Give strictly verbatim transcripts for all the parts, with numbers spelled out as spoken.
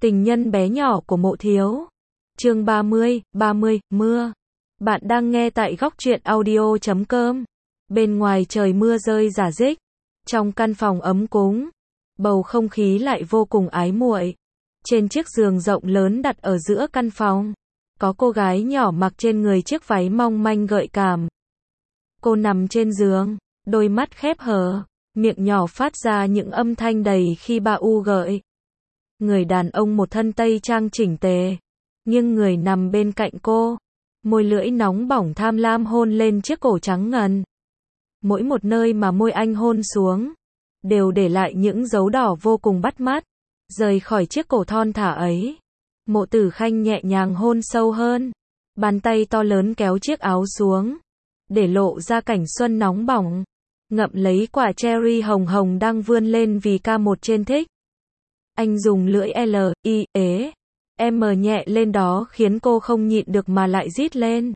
Tình nhân bé nhỏ của Mộ Thiếu. Chương ba mươi, ba mươi, mưa. Bạn đang nghe tại góc truyện audio chấm com. Bên ngoài trời mưa rơi rả rích. Trong căn phòng ấm cúng, bầu không khí lại vô cùng ái muội. Trên chiếc giường rộng lớn đặt ở giữa căn phòng, có cô gái nhỏ mặc trên người chiếc váy mong manh gợi cảm. Cô nằm trên giường, đôi mắt khép hờ, miệng nhỏ phát ra những âm thanh đầy khi ba u gợi. Người đàn ông một thân tây trang chỉnh tề, nghiêng người nằm bên cạnh cô, môi lưỡi nóng bỏng tham lam hôn lên chiếc cổ trắng ngần. Mỗi một nơi mà môi anh hôn xuống, đều để lại những dấu đỏ vô cùng bắt mắt. Rời khỏi chiếc cổ thon thả ấy, Mộ Tử Khanh nhẹ nhàng hôn sâu hơn. Bàn tay to lớn kéo chiếc áo xuống, để lộ ra cảnh xuân nóng bỏng, ngậm lấy quả cherry hồng hồng đang vươn lên vì ca một trên thích. Anh dùng lưỡi L, I, ế, M nhẹ lên đó khiến cô không nhịn được mà lại rít lên.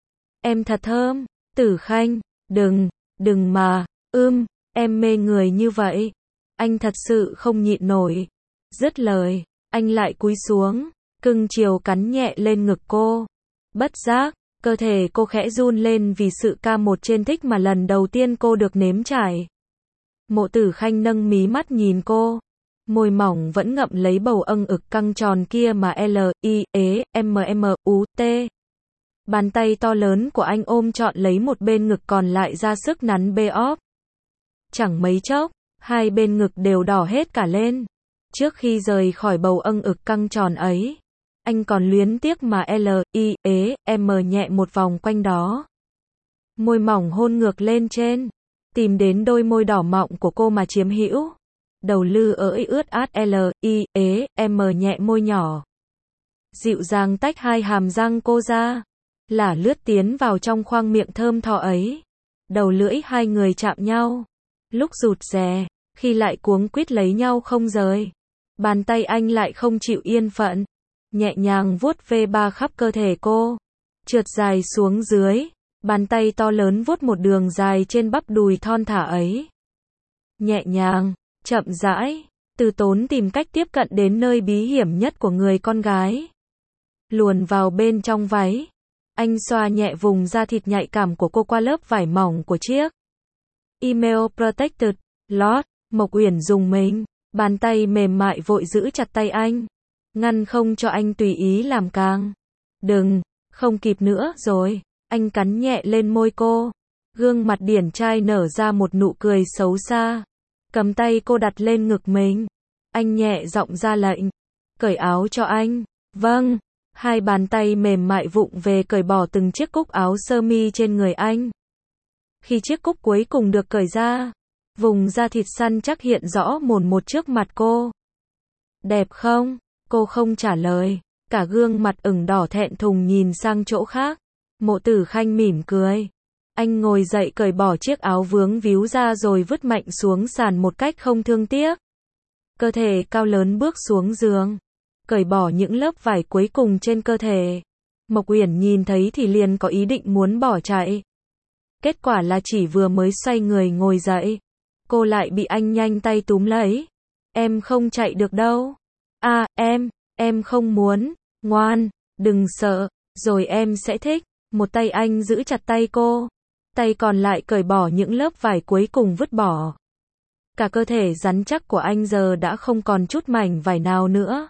Em thật thơm, Tử Khanh, đừng, đừng mà, ưm, em mê người như vậy. Anh thật sự không nhịn nổi. Dứt lời, anh lại cúi xuống, cưng chiều cắn nhẹ lên ngực cô. Bất giác, cơ thể cô khẽ run lên vì sự ca một trên thích mà lần đầu tiên cô được nếm trải. Mộ Tử Khanh nâng mí mắt nhìn cô, môi mỏng vẫn ngậm lấy bầu âng ực căng tròn kia mà L, I, ế, M, M, U, T. Bàn tay to lớn của anh ôm trọn lấy một bên ngực còn lại ra sức nắn bê óp. Chẳng mấy chốc, hai bên ngực đều đỏ hết cả lên. Trước khi rời khỏi bầu âng ực căng tròn ấy, anh còn luyến tiếc mà L, I, ế, M nhẹ một vòng quanh đó. Môi mỏng hôn ngược lên trên, tìm đến đôi môi đỏ mọng của cô mà chiếm hữu. Đầu lư ỡi ướt át L, I, ế, M nhẹ môi nhỏ. Dịu dàng tách hai hàm răng cô ra, lả lướt tiến vào trong khoang miệng thơm tho ấy. Đầu lưỡi hai người chạm nhau, lúc rụt rè, khi lại cuống quýt lấy nhau không rời. Bàn tay anh lại không chịu yên phận, nhẹ nhàng vuốt ve ba khắp cơ thể cô, trượt dài xuống dưới, bàn tay to lớn vuốt một đường dài trên bắp đùi thon thả ấy. Nhẹ nhàng, chậm rãi, từ tốn tìm cách tiếp cận đến nơi bí hiểm nhất của người con gái. Luồn vào bên trong váy, anh xoa nhẹ vùng da thịt nhạy cảm của cô qua lớp vải mỏng của chiếc Email Protected Lót. Mộc Uyển dùng mình, bàn tay mềm mại vội giữ chặt tay anh, ngăn không cho anh tùy ý làm càng. Đừng, không kịp nữa rồi. Anh cắn nhẹ lên môi cô, gương mặt điển trai nở ra một nụ cười xấu xa, cầm tay cô đặt lên ngực mình. Anh nhẹ giọng ra lệnh, cởi áo cho anh. Vâng. Hai bàn tay mềm mại vụng về cởi bỏ từng chiếc cúc áo sơ mi trên người anh. Khi chiếc cúc cuối cùng được cởi ra, vùng da thịt săn chắc hiện rõ mồn một trước mặt cô. Đẹp không? Cô không trả lời, cả gương mặt ửng đỏ thẹn thùng nhìn sang chỗ khác. Mộ Tử Khanh mỉm cười. Anh ngồi dậy cởi bỏ chiếc áo vướng víu ra rồi vứt mạnh xuống sàn một cách không thương tiếc. Cơ thể cao lớn bước xuống giường, cởi bỏ những lớp vải cuối cùng trên cơ thể. Mộc Uyển nhìn thấy thì liền có ý định muốn bỏ chạy. Kết quả là chỉ vừa mới xoay người ngồi dậy, cô lại bị anh nhanh tay túm lấy. Em không chạy được đâu. À, em, em không muốn. Ngoan, đừng sợ, rồi em sẽ thích. Một tay anh giữ chặt tay cô, tay còn lại cởi bỏ những lớp vải cuối cùng vứt bỏ. Cả cơ thể rắn chắc của anh giờ đã không còn chút mảnh vải nào nữa.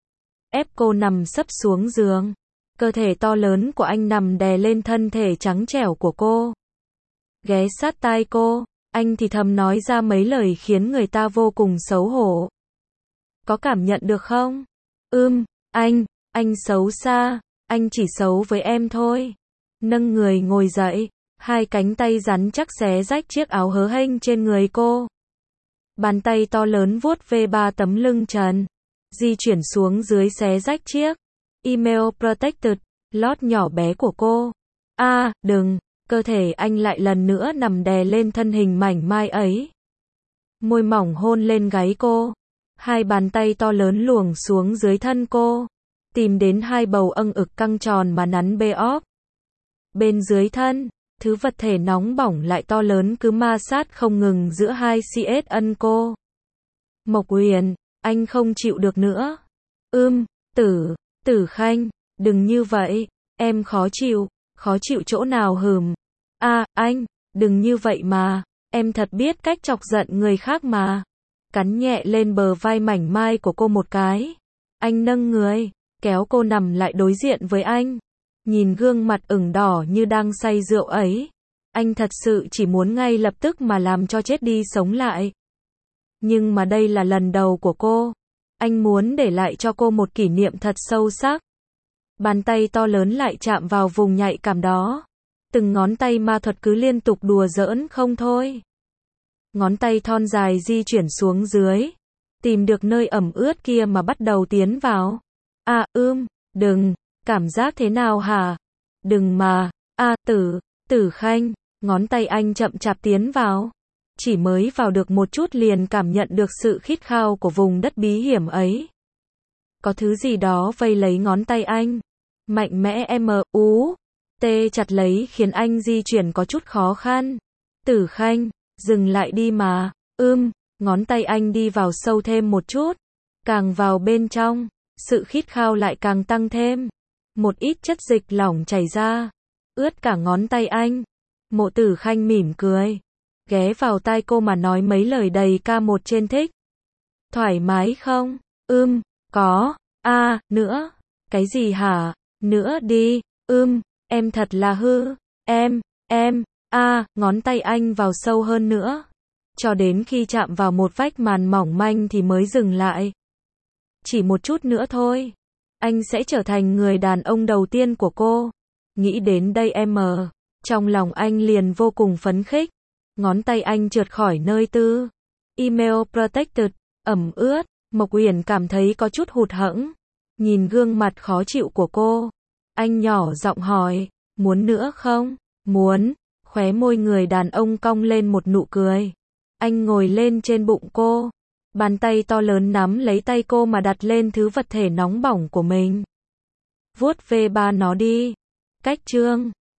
Ép cô nằm sấp xuống giường, cơ thể to lớn của anh nằm đè lên thân thể trắng trẻo của cô. Ghé sát tai cô, anh thì thầm nói ra mấy lời khiến người ta vô cùng xấu hổ. Có cảm nhận được không? Ưm, anh, anh xấu xa, anh chỉ xấu với em thôi. Nâng người ngồi dậy, hai cánh tay rắn chắc xé rách chiếc áo hớ hênh trên người cô. Bàn tay to lớn vuốt ve ba tấm lưng trần, di chuyển xuống dưới xé rách chiếc Email Protected Lót nhỏ bé của cô. À, đừng. Cơ thể anh lại lần nữa nằm đè lên thân hình mảnh mai ấy. Môi mỏng hôn lên gáy cô. Hai bàn tay to lớn luồn xuống dưới thân cô, tìm đến hai bầu âng ực căng tròn mà nắn bê óp. Bên dưới thân, thứ vật thể nóng bỏng lại to lớn cứ ma sát không ngừng giữa hai xê ét ân cô. Mộc Uyển, anh không chịu được nữa. Ưm, Tử, Tử Khanh, đừng như vậy, em khó chịu, khó chịu chỗ nào hừm. A, anh, đừng như vậy mà, em thật biết cách chọc giận người khác mà. Cắn nhẹ lên bờ vai mảnh mai của cô một cái. Anh nâng người, kéo cô nằm lại đối diện với anh. Nhìn gương mặt ửng đỏ như đang say rượu ấy. Anh thật sự chỉ muốn ngay lập tức mà làm cho chết đi sống lại. Nhưng mà đây là lần đầu của cô. Anh muốn để lại cho cô một kỷ niệm thật sâu sắc. Bàn tay to lớn lại chạm vào vùng nhạy cảm đó. Từng ngón tay ma thuật cứ liên tục đùa giỡn không thôi. Ngón tay thon dài di chuyển xuống dưới. Tìm được nơi ẩm ướt kia mà bắt đầu tiến vào. À ưm, đừng, cảm giác thế nào hả? Đừng mà, a Tử, Tử Khanh, ngón tay anh chậm chạp tiến vào. Chỉ mới vào được một chút liền cảm nhận được sự khít khao của vùng đất bí hiểm ấy. Có thứ gì đó vây lấy ngón tay anh. Mạnh mẽ m, ú, tê chặt lấy khiến anh di chuyển có chút khó khăn. Tử Khanh, dừng lại đi mà, ưm, ngón tay anh đi vào sâu thêm một chút. Càng vào bên trong, sự khít khao lại càng tăng thêm. Một ít chất dịch lỏng chảy ra, ướt cả ngón tay anh. Mộ Tử Khanh mỉm cười, ghé vào tai cô mà nói mấy lời đầy ca một trên thích. Thoải mái không? Ưm, có, a, à, nữa. Cái gì hả? Nữa đi, ưm, em thật là hư. Em, em, a, à, ngón tay anh vào sâu hơn nữa. Cho đến khi chạm vào một vách màn mỏng manh thì mới dừng lại. Chỉ một chút nữa thôi. Anh sẽ trở thành người đàn ông đầu tiên của cô. Nghĩ đến đây em mờ. Trong lòng anh liền vô cùng phấn khích. Ngón tay anh trượt khỏi nơi tư. Email protected, ẩm ướt. Mộc Uyển cảm thấy có chút hụt hẫng. Nhìn gương mặt khó chịu của cô. Anh nhỏ giọng hỏi. Muốn nữa không? Muốn. Khóe môi người đàn ông cong lên một nụ cười. Anh ngồi lên trên bụng cô. Bàn tay to lớn nắm lấy tay cô mà đặt lên thứ vật thể nóng bỏng của mình. Vuốt ve ba nó đi. Cách chương